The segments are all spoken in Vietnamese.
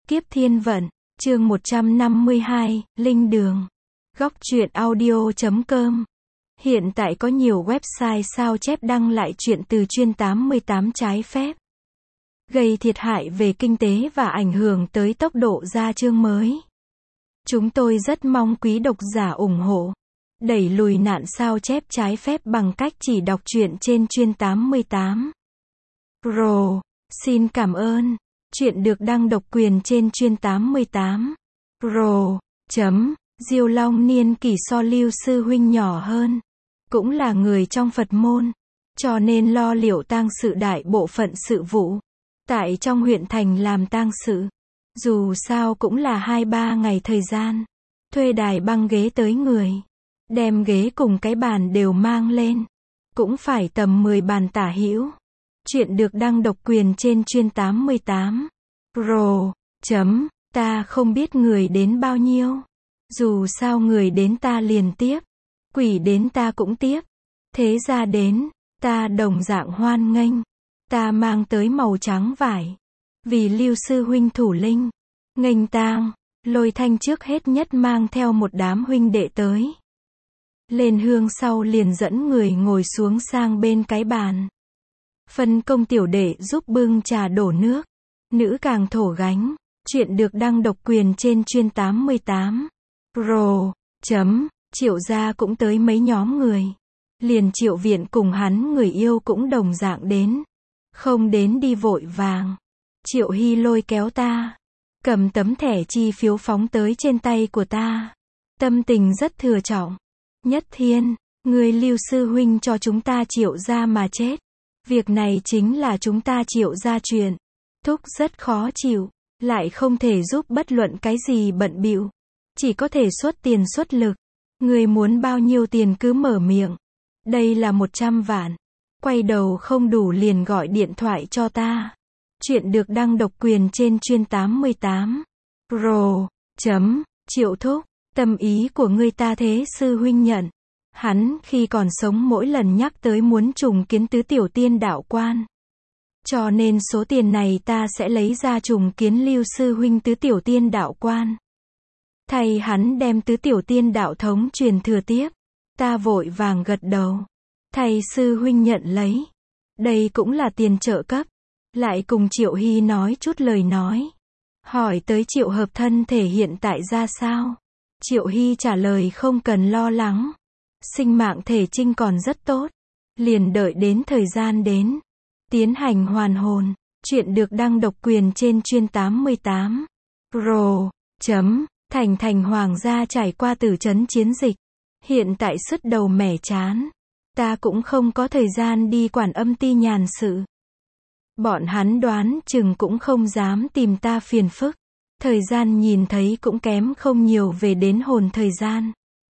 Kiếp Thiên Vận, chương 152, Linh Đường. Góc truyện audio.com. Hiện tại có nhiều website sao chép đăng lại truyện từ chuyên 88 trái phép, gây thiệt hại về kinh tế và ảnh hưởng tới tốc độ ra chương mới. Chúng tôi rất mong quý độc giả ủng hộ, đẩy lùi nạn sao chép trái phép bằng cách chỉ đọc truyện trên chuyên 88. Pro. Xin cảm ơn. Truyện được đăng độc quyền trên chuyên 88. Pro. Diêu Long niên kỷ so Lưu sư huynh nhỏ hơn, cũng là người trong Phật môn, cho nên lo liệu tang sự đại bộ phận sự vụ tại trong huyện thành làm tang sự. Dù sao cũng là 2-3 ngày thời gian, thuê đài băng ghế tới người, đem ghế cùng cái bàn đều mang lên, cũng phải tầm 10 bàn tả hữu. Chuyện được đăng độc quyền trên chuyên 88. Pro. Ta không biết người đến bao nhiêu. Dù sao người đến ta liền tiếp, quỷ đến ta cũng tiếp. Thế ra đến, ta đồng dạng hoan nghênh. Ta mang tới màu trắng vải, vì Lưu sư huynh thủ linh. Nghênh tang, Lôi Thanh trước hết nhất mang theo một đám huynh đệ tới. Lên hương sau liền dẫn người ngồi xuống sang bên cái bàn. Phân công tiểu đệ giúp bưng trà đổ nước, nữ càng thổ gánh. Chuyện được đăng độc quyền trên chuyên 88. Pro. Triệu gia cũng tới mấy nhóm người. Liền Triệu viện cùng hắn người yêu cũng đồng dạng đến. Không đến đi vội vàng. Triệu Hy lôi kéo ta, cầm tấm thẻ chi phiếu phóng tới trên tay của ta. Tâm tình rất thừa trọng. Nhất Thiên, người Lưu sư huynh cho chúng ta Triệu gia mà chết. Việc này chính là chúng ta Triệu gia chuyện. Thúc rất khó chịu, lại không thể giúp bất luận cái gì bận bịu, chỉ có thể xuất tiền xuất lực. Người muốn bao nhiêu tiền cứ mở miệng. Đây là 100 vạn. Quay đầu không đủ liền gọi điện thoại cho ta. Chuyện được đăng độc quyền trên chuyên 88. Pro. Triệu thúc, tâm ý của ngươi ta thế sư huynh nhận. Hắn khi còn sống mỗi lần nhắc tới muốn trùng kiến tứ tiểu tiên đạo quan. Cho nên số tiền này ta sẽ lấy ra trùng kiến Lưu sư huynh tứ tiểu tiên đạo quan. Thay hắn đem tứ tiểu tiên đạo thống truyền thừa tiếp. Ta vội vàng gật đầu. Thầy sư huynh nhận lấy. Đây cũng là tiền trợ cấp. Lại cùng Triệu Hy nói chút lời nói. Hỏi tới Triệu Hợp thân thể hiện tại ra sao. Triệu Hy trả lời không cần lo lắng. Sinh mạng thể trinh còn rất tốt. Liền đợi đến thời gian đến, tiến hành hoàn hồn. Chuyện được đăng độc quyền trên chuyên 88. Pro. Thành hoàng gia trải qua tử trấn chiến dịch. Hiện tại sứt đầu mẻ chán. Ta cũng không có thời gian đi quản âm ti nhàn sự. Bọn hắn đoán chừng cũng không dám tìm ta phiền phức. Thời gian nhìn thấy cũng kém không nhiều về đến hồn thời gian.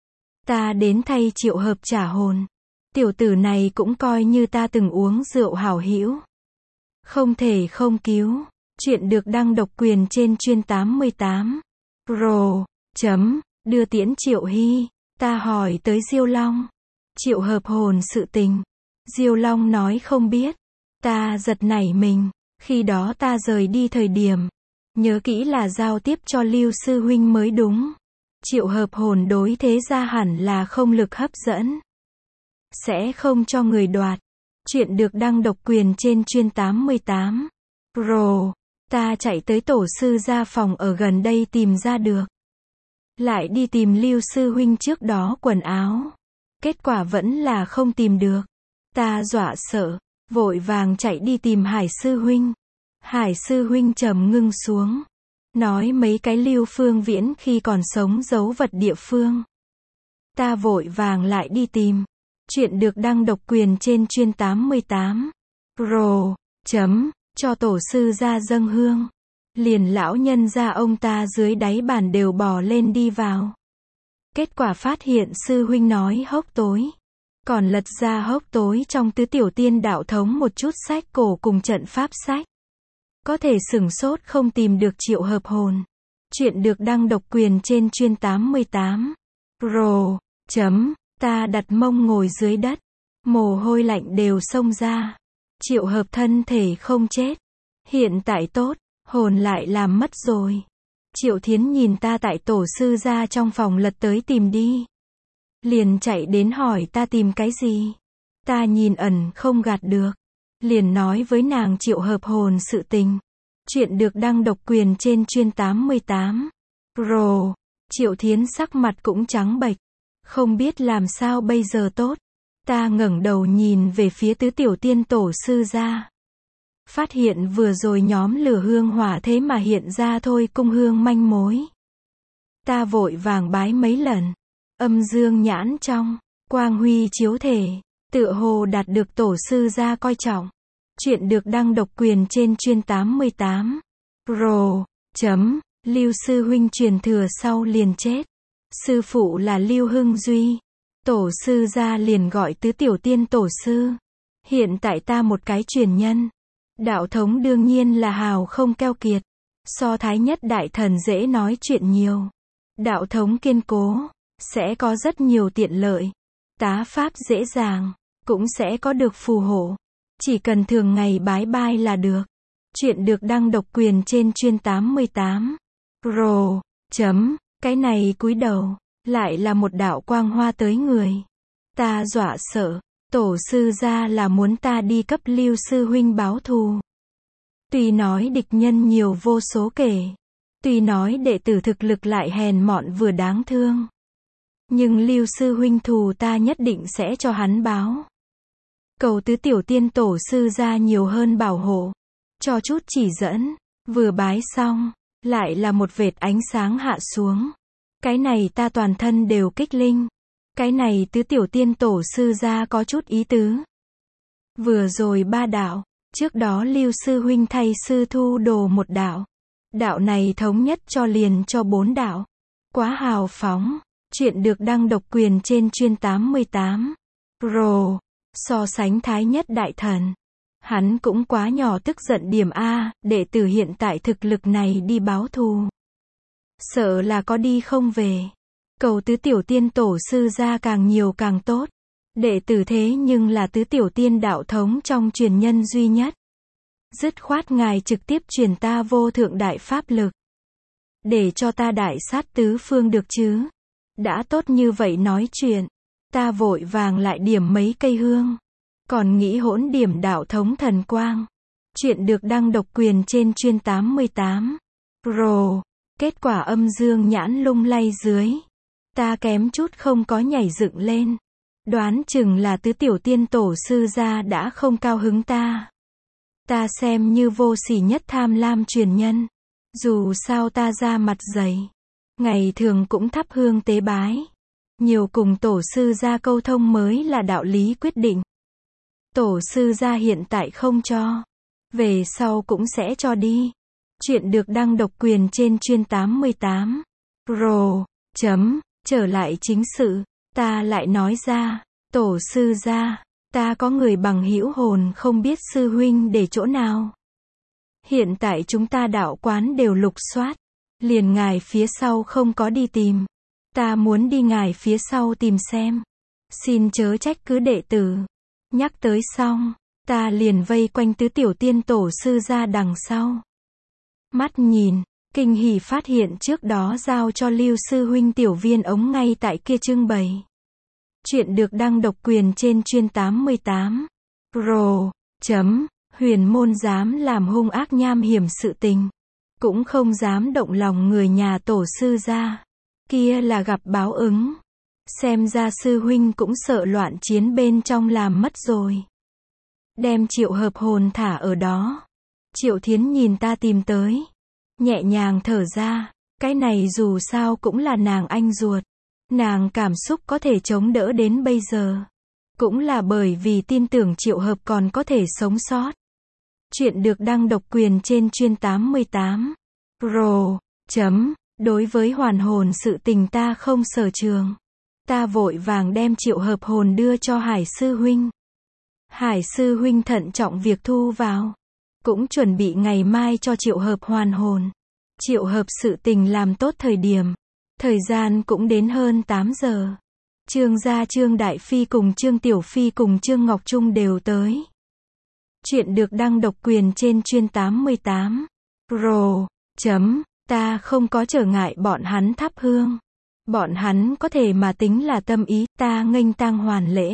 Ta đến thay Triệu Hợp trả hồn. Tiểu tử này cũng coi như ta từng uống rượu hảo hữu. Không thể không cứu. Chuyện được đăng độc quyền trên chuyên 88. Pro. Đưa tiễn Triệu Hy. Ta hỏi tới Diêu Long. Triệu Hợp hồn sự tình. Diêu Long nói không biết. Ta giật nảy mình. Khi đó ta rời đi thời điểm, nhớ kỹ là giao tiếp cho Lưu sư huynh mới đúng. Triệu Hợp hồn đối thế ra hẳn là không lực hấp dẫn, sẽ không cho người đoạt. Chuyện được đăng độc quyền trên chuyên 88. Pro. Ta chạy tới tổ sư gia phòng ở gần đây tìm ra được. Lại đi tìm Lưu sư huynh trước đó quần áo. Kết quả vẫn là không tìm được. Ta dọa sợ, vội vàng chạy đi tìm Hải sư huynh. Hải sư huynh trầm ngưng xuống, nói mấy cái Lưu Phương Viễn khi còn sống giấu vật địa phương. Ta vội vàng lại đi tìm. Chuyện được đăng độc quyền trên chuyên 88. Pro. Cho tổ sư ra dâng hương. Liền lão nhân ra ông ta dưới đáy bàn đều bò lên đi vào. Kết quả phát hiện sư huynh nói hốc tối. Còn lật ra hốc tối trong tứ tiểu tiên đạo thống một chút sách cổ cùng trận pháp sách. Có thể sửng sốt không tìm được Triệu Hợp hồn. Chuyện được đăng độc quyền trên chuyên 88. Pro. Ta đặt mông ngồi dưới đất. Mồ hôi lạnh đều xông ra. Triệu Hợp thân thể không chết. Hiện tại tốt. Hồn lại làm mất rồi. Triệu Thiến nhìn ta tại tổ sư gia trong phòng lật tới tìm đi. Liền chạy đến hỏi ta tìm cái gì. Ta nhìn ẩn không gạt được. Liền nói với nàng triệu hợp hồn sự tình. Chuyện được đăng độc quyền trên chuyên 88. Rồ. Triệu Thiến sắc mặt cũng trắng bệch. Không biết làm sao bây giờ tốt. Ta ngẩng đầu nhìn về phía tứ tiểu tiên tổ sư gia. Phát hiện vừa rồi nhóm lửa hương hỏa thế mà hiện ra thôi cung hương manh mối. Ta vội vàng bái mấy lần. Âm dương nhãn trong, quang huy chiếu thể, tựa hồ đạt được tổ sư gia coi trọng. Chuyện được đăng độc quyền trên chuyên 88. Rồ. Lưu sư huynh truyền thừa sau liền chết. Sư phụ là Lưu Hưng Duy. Tổ sư gia liền gọi tứ tiểu tiên tổ sư. Hiện tại ta một cái truyền nhân. Đạo thống đương nhiên là hào không keo kiệt. So thái nhất đại thần dễ nói chuyện nhiều. Đạo thống kiên cố, sẽ có rất nhiều tiện lợi. Tá pháp dễ dàng, cũng sẽ có được phù hộ. Chỉ cần thường ngày bái bai là được. Chuyện được đăng độc quyền trên chuyên 88. Rồ. Cái này cúi đầu, lại là một đạo quang hoa tới người. Ta dọa sợ. Tổ sư gia là muốn ta đi cấp Lưu sư huynh báo thù. Tuy nói địch nhân nhiều vô số kể. Tuy nói đệ tử thực lực lại hèn mọn vừa đáng thương. Nhưng Lưu sư huynh thù ta nhất định sẽ cho hắn báo. Cầu tứ tiểu tiên tổ sư gia nhiều hơn bảo hộ. Cho chút chỉ dẫn. Vừa bái xong, lại là một vệt ánh sáng hạ xuống. Cái này ta toàn thân đều kích linh. Cái này tứ tiểu tiên tổ sư gia có chút ý tứ. Vừa rồi 3 đạo, trước đó Lưu sư huynh thay sư thu đồ 1 đạo. Đạo này thống nhất cho liền cho 4 đạo. Quá hào phóng. Chuyện được đăng độc quyền trên chuyên 88. Rồ. So sánh thái nhất đại thần. Hắn cũng quá nhỏ tức giận điểm A, đệ tử hiện tại thực lực này đi báo thù. Sợ là có đi không về. Cầu tứ tiểu tiên tổ sư gia càng nhiều càng tốt. Đệ tử thế nhưng là tứ tiểu tiên đạo thống trong truyền nhân duy nhất. Dứt khoát ngài trực tiếp truyền ta vô thượng đại pháp lực. Để cho ta đại sát tứ phương được chứ. Đã tốt như vậy nói chuyện. Ta vội vàng lại điểm mấy cây hương. Còn nghĩ hỗn điểm đạo thống thần quang. Chuyện được đăng độc quyền trên chuyên 88. Rồ. Kết quả âm dương nhãn lung lay dưới. Ta kém chút không có nhảy dựng lên. Đoán chừng là tứ tiểu tiên tổ sư gia đã không cao hứng ta. Ta xem như vô sỉ nhất tham lam truyền nhân. Dù sao ta ra mặt dày. Ngày thường cũng thắp hương tế bái. Nhiều cùng tổ sư gia câu thông mới là đạo lý quyết định. Tổ sư gia hiện tại không cho. Về sau cũng sẽ cho đi. Chuyện được đăng độc quyền trên chuyên 88. Rồ. Trở lại chính sự. Ta lại nói ra. Tổ sư gia. Ta có người bằng hữu hồn không biết sư huynh để chỗ nào. Hiện tại chúng ta đạo quán đều lục soát. Liền ngài phía sau không có đi tìm. Ta muốn đi ngài phía sau tìm xem. Xin chớ trách cứ đệ tử. Nhắc tới xong, ta liền vây quanh tứ tiểu tiên tổ sư ra đằng sau. Mắt nhìn, kinh hỉ phát hiện trước đó giao cho Lưu sư huynh tiểu viên ống ngay tại kia trưng bày. Chuyện được đăng độc quyền trên chuyên 88. Rồ. Huyền môn dám làm hung ác nham hiểm sự tình. Cũng không dám động lòng người nhà tổ sư ra. Kia là gặp báo ứng. Xem ra sư huynh cũng sợ loạn chiến bên trong làm mất rồi. Đem Triệu hợp hồn thả ở đó. Triệu Thiến nhìn ta tìm tới. Nhẹ nhàng thở ra. Cái này dù sao cũng là nàng anh ruột. Nàng cảm xúc có thể chống đỡ đến bây giờ. Cũng là bởi vì tin tưởng Triệu hợp còn có thể sống sót. Chuyện được đăng độc quyền trên chuyên 88. Rồ. Đối với hoàn hồn sự tình ta không sở trường. Ta vội vàng đem Triệu hợp hồn đưa cho Hải sư huynh. Hải sư huynh thận trọng việc thu vào. Cũng chuẩn bị ngày mai cho Triệu hợp hoàn hồn. Triệu hợp sự tình làm tốt thời điểm. Thời gian cũng đến hơn 8 giờ. Trương gia Trương Đại Phi cùng Trương Tiểu Phi cùng Trương Ngọc Trung đều tới. Chuyện được đăng độc quyền trên chuyên 88. Rồ, ta không có trở ngại bọn hắn thắp hương. Bọn hắn có thể mà tính là tâm ý, ta nghênh tang hoàn lễ.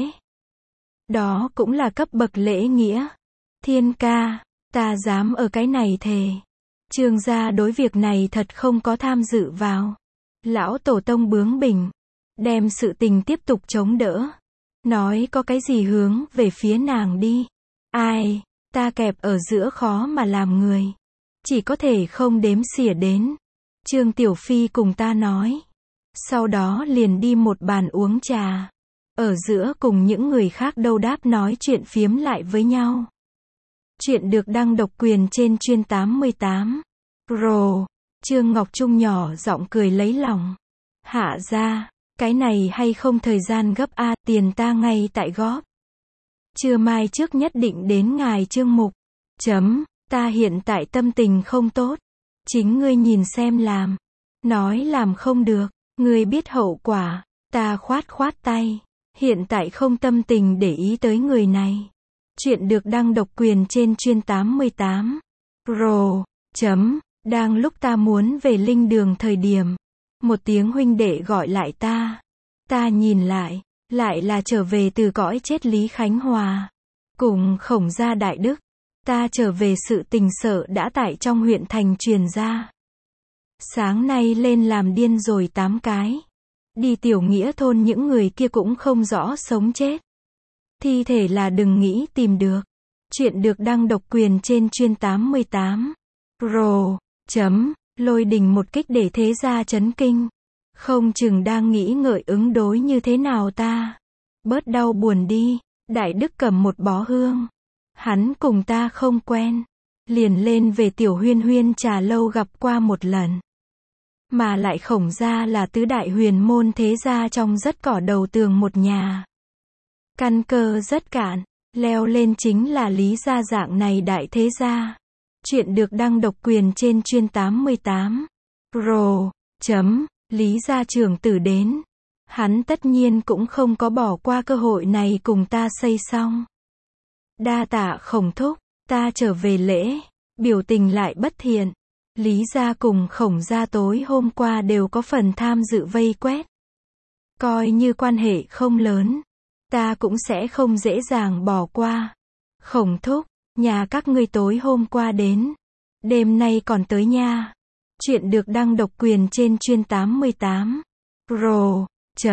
Đó cũng là cấp bậc lễ nghĩa. Thiên ca, ta dám ở cái này thề. Trương gia đối việc này thật không có tham dự vào. Lão tổ tông bướng bỉnh, đem sự tình tiếp tục chống đỡ. Nói có cái gì hướng về phía nàng đi. Ai, ta kẹp ở giữa khó mà làm người. Chỉ có thể không đếm xỉa đến. Trương Tiểu Phi cùng ta nói. Sau đó liền đi một bàn uống trà. Ở giữa cùng những người khác đâu đáp nói chuyện phiếm lại với nhau. Chuyện được đăng độc quyền trên chuyên 88. Rồ, Trương Ngọc Trung nhỏ giọng cười lấy lòng. Hạ ra, cái này hay không thời gian gấp a, tiền ta ngay tại góp. Trưa mai trước nhất định đến ngài Trương mục. Ta hiện tại tâm tình không tốt. Chính ngươi nhìn xem làm. Nói làm không được, ngươi biết hậu quả. Ta khoát tay. Hiện tại không tâm tình để ý tới người này. Chuyện được đăng độc quyền trên chuyên 88. Rồ, đang lúc ta muốn về linh đường thời điểm. Một tiếng huynh đệ gọi lại ta. Ta nhìn lại là trở về từ cõi chết Lý Khánh Hòa. Cùng Khổng Gia Đại Đức. Ta trở về sự tình sợ đã tại trong huyện thành truyền ra. Sáng nay lên làm điên rồi 8 cái. Đi Tiểu Nghĩa thôn những người kia cũng không rõ sống chết. Thi thể là đừng nghĩ tìm được. Chuyện được đăng độc quyền trên chuyên 88. Rồ, lôi đình một kích để thế gia chấn kinh. Không chừng đang nghĩ ngợi ứng đối như thế nào ta. Bớt đau buồn đi. Đại Đức cầm một bó hương. Hắn cùng ta không quen. Liền lên về Tiểu Huyên Huyên trà lâu gặp qua một lần. Mà lại Khổng gia là tứ đại huyền môn thế gia trong rất cỏ đầu tường một nhà. Căn cơ rất cạn, leo lên chính là Lý gia dạng này đại thế gia. Chuyện được đăng độc quyền trên chuyên 88. Rồ, Lý gia trưởng tử đến. Hắn tất nhiên cũng không có bỏ qua cơ hội này cùng ta xây xong. Đa tạ Khổng thúc, ta trở về lễ, biểu tình lại bất thiện. Lý gia cùng Khổng gia tối hôm qua đều có phần tham dự vây quét. Coi như quan hệ không lớn, ta cũng sẽ không dễ dàng bỏ qua. Khổng thúc, nhà các ngươi tối hôm qua đến, đêm nay còn tới nha. Chuyện được đăng độc quyền trên chuyên 88. Rồ,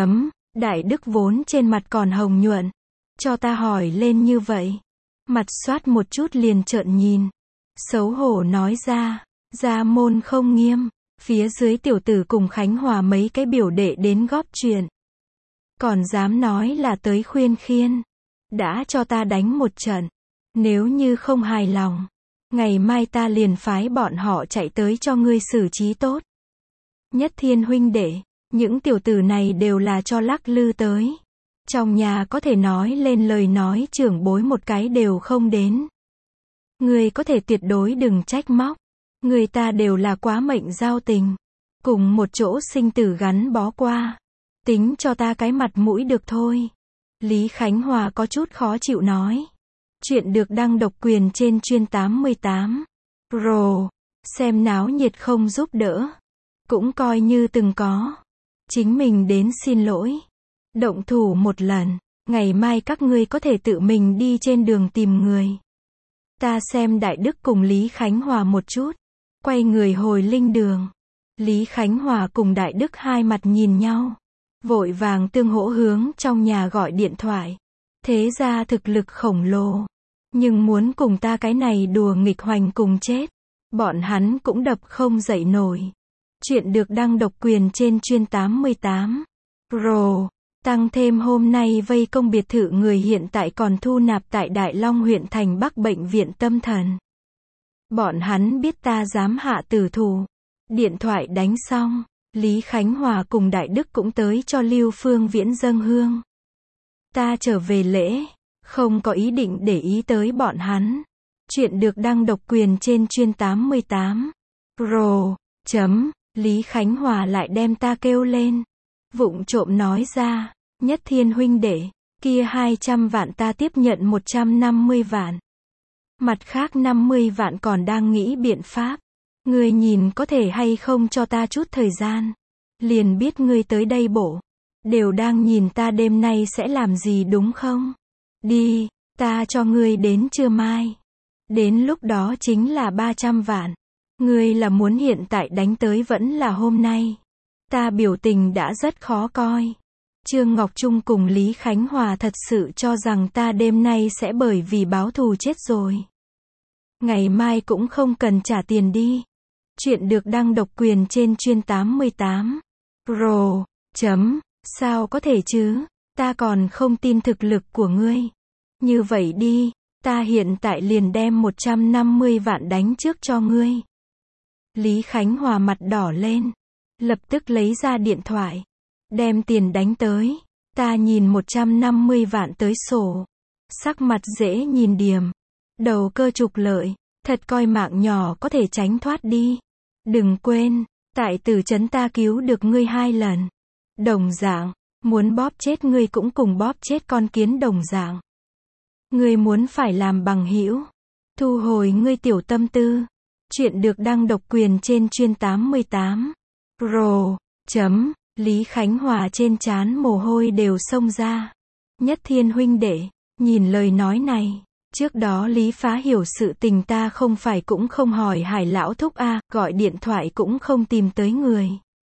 Đại Đức vốn trên mặt còn hồng nhuận. Cho ta hỏi lên như vậy. Mặt xoát một chút liền trợn nhìn. Xấu hổ nói ra. Gia môn không nghiêm. Phía dưới tiểu tử cùng Khánh Hòa mấy cái biểu đệ đến góp chuyện. Còn dám nói là tới khuyên khiên. Đã cho ta đánh một trận. Nếu như không hài lòng, ngày mai ta liền phái bọn họ chạy tới cho ngươi xử trí tốt. Nhất Thiên huynh đệ, những tiểu tử này đều là cho lắc lư tới. Trong nhà có thể nói lên lời nói trưởng bối một cái đều không đến. Ngươi có thể tuyệt đối đừng trách móc. Người ta đều là quá mệnh giao tình. Cùng một chỗ sinh tử gắn bó qua. Tính cho ta cái mặt mũi được thôi. Lý Khánh Hòa có chút khó chịu nói. Chuyện được đăng độc quyền trên chuyên 88. Rồ, xem náo nhiệt không giúp đỡ. Cũng coi như từng có. Chính mình đến xin lỗi. Động thủ một lần. Ngày mai các ngươi có thể tự mình đi trên đường tìm người. Ta xem Đại Đức cùng Lý Khánh Hòa một chút. Quay người hồi linh đường. Lý Khánh Hòa cùng Đại Đức hai mặt nhìn nhau. Vội vàng tương hỗ hướng trong nhà gọi điện thoại. Thế ra thực lực khổng lồ. Nhưng muốn cùng ta cái này đùa nghịch hoành cùng chết. Bọn hắn cũng đập không dậy nổi. Chuyện được đăng độc quyền trên chuyên 88. Rồ, tăng thêm hôm nay vây công biệt thự người hiện tại còn thu nạp tại Đại Long huyện thành Bắc bệnh viện tâm thần. Bọn hắn biết ta dám hạ tử thủ. Điện thoại đánh xong, Lý Khánh Hòa cùng Đại Đức cũng tới cho Lưu Phương Viễn dâng hương. Ta trở về lễ, không có ý định để ý tới bọn hắn. Chuyện được đăng độc quyền trên chuyên 88. Rồ, Lý Khánh Hòa lại đem ta kêu lên. Vụng trộm nói ra, Nhất Thiên huynh đệ, kia 200 vạn ta tiếp nhận 150 vạn. Mặt khác 50 vạn còn đang nghĩ biện pháp. Ngươi nhìn có thể hay không cho ta chút thời gian. Liền biết ngươi tới đây bộ. Đều đang nhìn ta đêm nay sẽ làm gì đúng không? Đi, ta cho ngươi đến trưa mai. Đến lúc đó chính là 300 vạn. Ngươi là muốn hiện tại đánh tới vẫn là hôm nay. Ta biểu tình đã rất khó coi. Trương Ngọc Trung cùng Lý Khánh Hòa thật sự cho rằng ta đêm nay sẽ bởi vì báo thù chết rồi. Ngày mai cũng không cần trả tiền đi. Chuyện được đăng độc quyền trên chuyên 88. Pro. Sao có thể chứ? Ta còn không tin thực lực của ngươi. Như vậy đi, ta hiện tại liền đem 150 vạn đánh trước cho ngươi. Lý Khánh Hòa mặt đỏ lên. Lập tức lấy ra điện thoại. Đem tiền đánh tới. Ta nhìn 150 vạn tới sổ. Sắc mặt dễ nhìn điềm. Đầu cơ trục lợi. Thật coi mạng nhỏ có thể tránh thoát đi. Đừng quên, tại Tử Trấn ta cứu được ngươi 2 lần. Đồng dạng, muốn bóp chết ngươi cũng cùng bóp chết con kiến đồng dạng. Ngươi muốn phải làm bằng hữu. Thu hồi ngươi tiểu tâm tư. Chuyện được đăng độc quyền trên chuyên 88. Pro. Lý Khánh Hòa trên trán mồ hôi đều xông ra. Nhất Thiên huynh đệ, nhìn lời nói này. Trước đó Lý Phá hiểu sự tình ta không phải cũng không hỏi Hải lão thúc a, gọi điện thoại cũng không tìm tới người.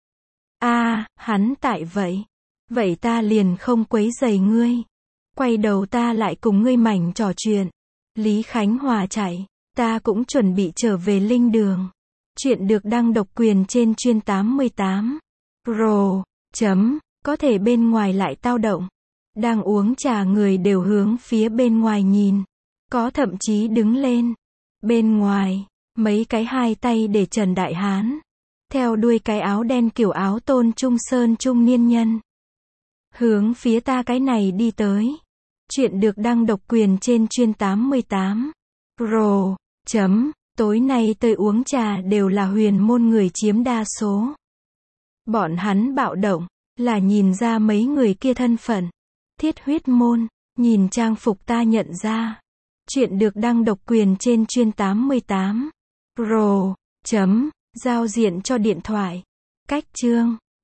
Hắn tại vậy. Vậy ta liền không quấy rầy ngươi. Quay đầu ta lại cùng ngươi mảnh trò chuyện. Lý Khánh Hòa chạy. Ta cũng chuẩn bị trở về linh đường. Chuyện được đăng độc quyền trên chuyên 88. Pro. Có thể bên ngoài lại tao động. Đang uống trà người đều hướng phía bên ngoài nhìn. Có thậm chí đứng lên. Bên ngoài, mấy cái 2 tay để Trần Đại Hán. Theo đuôi cái áo đen kiểu áo Tôn Trung Sơn trung niên nhân. Hướng phía ta cái này đi tới. Chuyện được đăng độc quyền trên chuyên 88. Pro. Tối nay tôi uống trà đều là huyền môn người chiếm đa số. Bọn hắn bạo động, là nhìn ra mấy người kia thân phận. Thiết huyết môn, nhìn trang phục ta nhận ra. Chuyện được đăng độc quyền trên chuyên 88. Pro. Giao diện cho điện thoại. Cách chương.